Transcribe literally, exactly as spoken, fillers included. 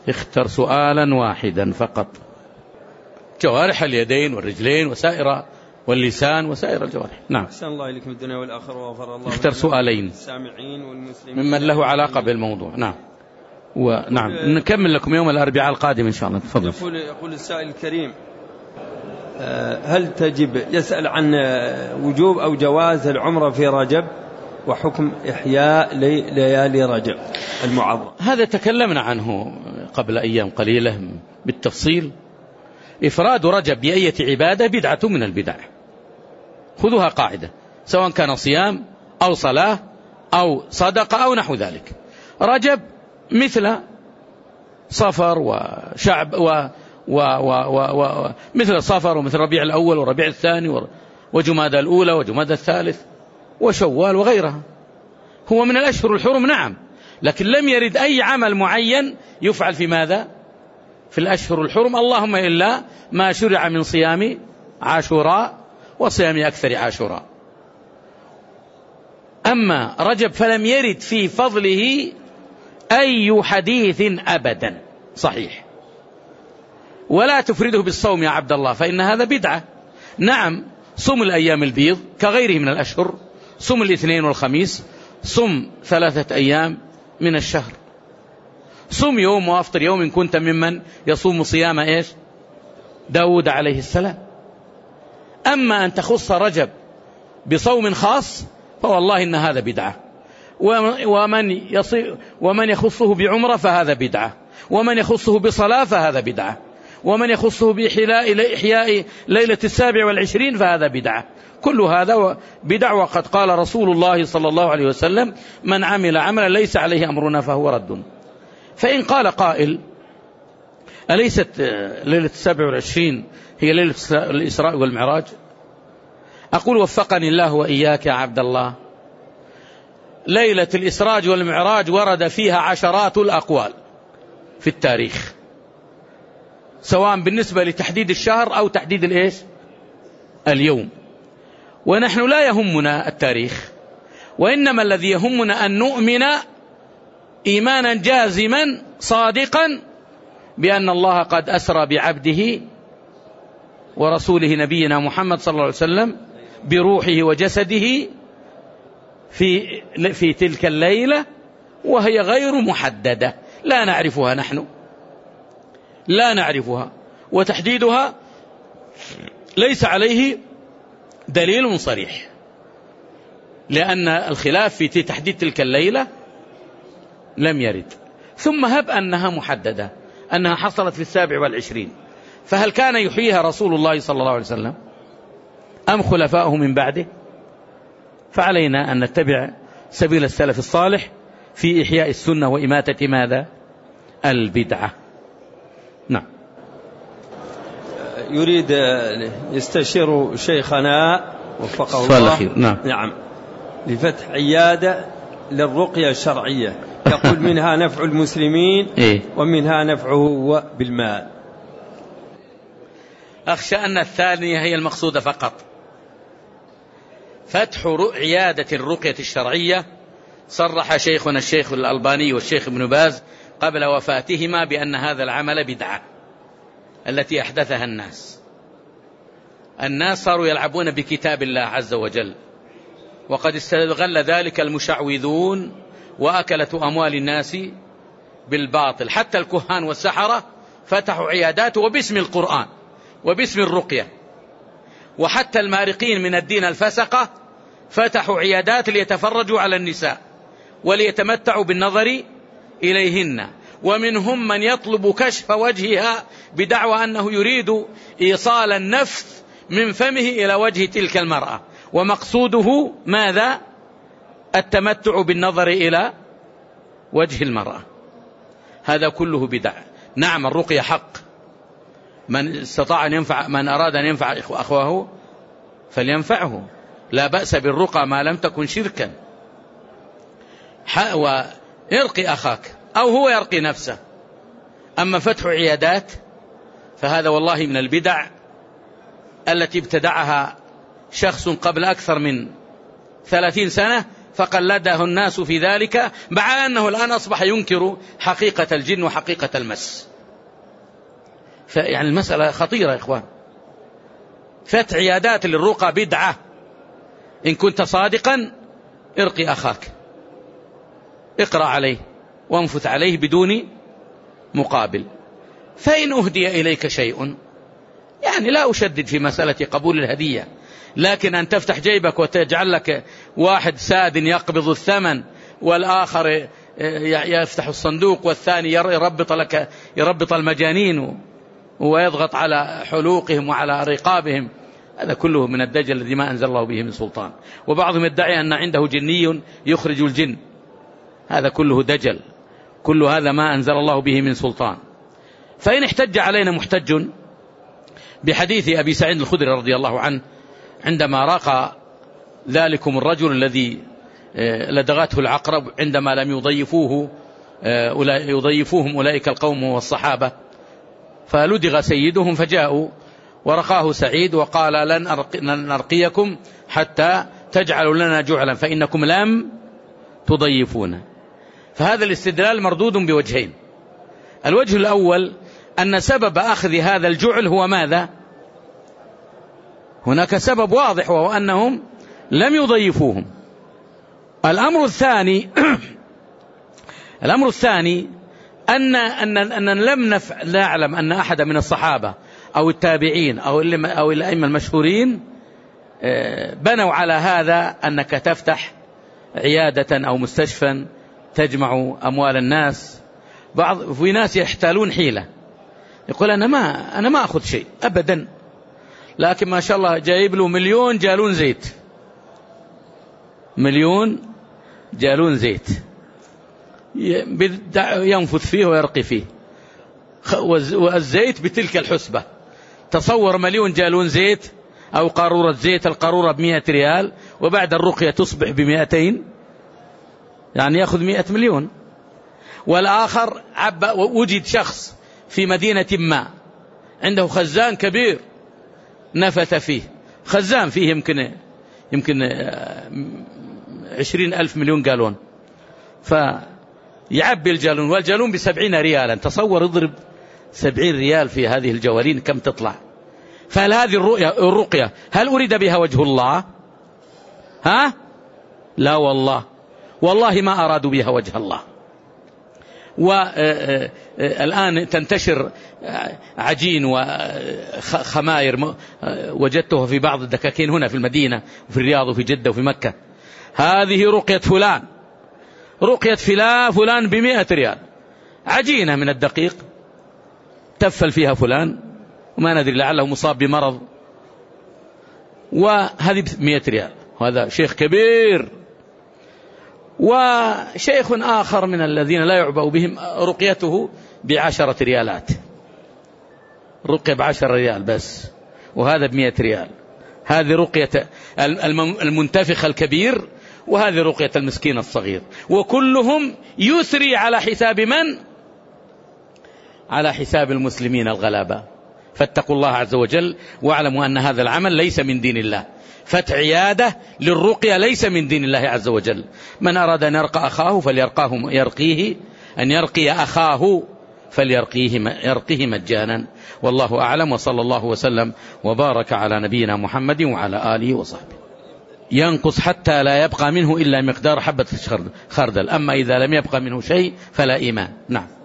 اختر سؤالا واحدا فقط. جوارح اليدين والرجلين وسائر واللسان وسائر الجوارح. نعم. أحسن الله إليكم الدنيا والآخرة وغفر الله. اختر سؤالين السامعين والمسلمين ممن له علاقة بالموضوع. نعم. ونعم نكمل لكم يوم الأربعاء القادم إن شاء الله. تفضل. يقول, يقول السائل الكريم: هل تجب، يسأل عن وجوب أو جواز العمرة في رجب وحكم إحياء ليالي رجب المعظم. هذا تكلمنا عنه قبل أيام قليلة بالتفصيل. إفراد رجب بأية عبادة بدعة من البدع، خذوها قاعدة، سواء كان صيام أو صلاة أو صدقة أو نحو ذلك. رجب مثل صفر وشعب و و و و و مثل صفر ومثل ربيع الأول وربيع الثاني وجمادى الأولى وجمادى الثالث وشوال وغيرها. هو من الأشهر الحرم نعم، لكن لم يرد أي عمل معين يفعل في ماذا؟ في الأشهر الحرم، اللهم إلا ما شرع من صيام عاشوراء وصيام أكثر عاشوراء. أما رجب فلم يرد في فضله أي حديث أبدا صحيح. ولا تفرده بالصوم يا عبد الله فإن هذا بدعة. نعم صم الأيام البيض كغيره من الأشهر، صم الاثنين والخميس، صم ثلاثة أيام من الشهر، صم يوم وافطر يوم إن كنت ممن يصوم صيام إيش داود عليه السلام. أما أن تخص رجب بصوم خاص فوالله إن هذا بدعة. ومن, ومن يخصه بعمرة فهذا بدعة، ومن يخصه بصلاة فهذا بدعة، ومن يخصه بإحياء ليلة السابع والعشرين فهذا بدعة. كل هذا بدع، وقد قال رسول الله صلى الله عليه وسلم: من عمل عملا ليس عليه أمرنا فهو رد. فإن قال قائل: أليست ليلة السابع والعشرين هي ليلة الإسراء والمعراج؟ أقول وفقني الله وإياك يا عبد الله، ليلة الإسراء والمعراج ورد فيها عشرات الأقوال في التاريخ، سواء بالنسبة لتحديد الشهر أو تحديد الإيش اليوم. ونحن لا يهمنا التاريخ، وإنما الذي يهمنا أن نؤمن إيمانا جازما صادقا بأن الله قد أسرى بعبده ورسوله نبينا محمد صلى الله عليه وسلم بروحه وجسده في في تلك الليلة، وهي غير محددة، لا نعرفها نحن، لا نعرفها، وتحديدها ليس عليه دليل صريح، لأن الخلاف في تحديد تلك الليلة لم يرد. ثم هب أنها محددة، أنها حصلت في السابع والعشرين، فهل كان يحييها رسول الله صلى الله عليه وسلم أم خلفاؤه من بعده؟ فعلينا أن نتبع سبيل السلف الصالح في إحياء السنة وإماتة ماذا؟ البدعة. نعم. يريد يستشير شيخنا وفقه الله نعم. نعم لفتح عيادة للرقية الشرعية، يقول منها نفع المسلمين إيه؟ ومنها نفعه بالمال. أخشى أن الثانية هي المقصودة فقط. فتح عيادة الرقية الشرعية صرح شيخنا الشيخ الألباني والشيخ ابن باز قبل وفاتهما بأن هذا العمل بدعة التي أحدثها الناس. الناس صاروا يلعبون بكتاب الله عز وجل، وقد استغل ذلك المشعوذون وأكلة أموال الناس بالباطل. حتى الكهان والسحرة فتحوا عيادات وباسم القرآن وباسم الرقية، وحتى المارقين من الدين الفسقة فتحوا عيادات ليتفرجوا على النساء وليتمتعوا بالنظر إليهن. ومنهم من يطلب كشف وجهها بدعوى أنه يريد إيصال النفث من فمه إلى وجه تلك المرأة، ومقصوده ماذا؟ التمتع بالنظر إلى وجه المرأة. هذا كله بدع. نعم الرقية حق، من استطاع أن ينفع، من أراد أن ينفع أخوه فلينفعه، لا بأس بالرقى ما لم تكن شركا. ويرقي أخاك أو هو يرقي نفسه. أما فتح عيادات فهذا والله من البدع التي ابتدعها شخص قبل أكثر من ثلاثين سنة، فقلده الناس في ذلك، مع أنه الآن أصبح ينكر حقيقة الجن وحقيقة المس. فيعني المسألة خطيرة يا إخوان. فتح عيادات للرقى بدعة. إن كنت صادقا ارقي أخاك، اقرأ عليه وانفث عليه بدون مقابل. فإن أهدي إليك شيء، يعني لا أشدد في مسألة قبول الهدية، لكن أن تفتح جيبك وتجعل لك واحد ساد يقبض الثمن والآخر يفتح الصندوق والثاني يربط لك يربط المجانين ويضغط على حلوقهم وعلى رقابهم، هذا كله من الدجل الذي ما أنزل الله به من سلطان. وبعضهم يدعي أن عنده جني يخرج الجن، هذا كله دجل، كل هذا ما أنزل الله به من سلطان. فإن احتج علينا محتج بحديث أبي سعيد الخدري رضي الله عنه عندما راق ذلكم الرجل الذي لدغته العقرب عندما لم يضيفوه يضيفوهم أولئك القوم والصحابة، فلدغ سيدهم فجاءوا ورقاه سعيد وقال لن نرقيكم حتى تجعلوا لنا جعلا فإنكم لم تضيفونا. فهذا الاستدلال مردود بوجهين. الوجه الأول أن سبب أخذ هذا الجعل هو ماذا؟ هناك سبب واضح وهو أنهم لم يضيفوهم. الأمر الثاني الأمر الثاني أن أن أن لم نعلم أن أحد من الصحابة أو التابعين أو أو الأئمة المشهورين بنوا على هذا أنك تفتح عيادة أو مستشفى تجمع أموال الناس. بعض في ناس يحتالون حيلة، يقول أنا ما أنا ما أخذ شيء أبدا، لكن ما شاء الله جايب له مليون جالون زيت، مليون جالون زيت ينفث فيه ويرقي فيه، والزيت بتلك الحسبة. تصور مليون جالون زيت أو قارورة زيت، القارورة بمئة ريال، وبعد الرقية تصبح بمئتين، يعني يأخذ مئة مليون. والآخر عب وجد شخص في مدينة ما عنده خزان كبير نفث فيه، خزان فيه يمكن يمكن عشرين ألف مليون جالون، فيعبي الجالون، والجالون بسبعين ريالا. تصور اضرب سبعين ريال في هذه الجوالين كم تطلع. فهل هذه الرؤية الرقية هل أريد بها وجه الله؟ ها؟ لا والله، والله ما أرادوا بها وجه الله. والآن تنتشر عجين وخمائر وجدتها في بعض الدكاكين هنا في المدينة وفي الرياض وفي جدة وفي مكة. هذه رقية فلان، رقية فلان فلان بمئة ريال، عجينة من الدقيق تفل فيها فلان وما ندري لعله مصاب بمرض، وهذه بمئة ريال. هذا شيخ كبير. وشيخ آخر من الذين لا يعبأ بهم رقيته بعشرة ريالات، رقية بعشر ريال بس، وهذا بمئة ريال. هذه رقية المنتفخ الكبير، وهذه رقية المسكين الصغير، وكلهم يسري على حساب من؟ على حساب المسلمين الغلابة. فاتقوا الله عز وجل واعلموا أن هذا العمل ليس من دين الله. فتح عيادة للرقية ليس من دين الله عز وجل. من أراد أن يرقى أخاه فليرقاه يرقيه، أن يرقي أخاه فليرقيه يرقيه مجانا. والله أعلم، وصلى الله وسلم وبارك على نبينا محمد وعلى آله وصحبه. ينقص حتى لا يبقى منه إلا مقدار حبة خردل، أما إذا لم يبقى منه شيء فلا إيمان. نعم.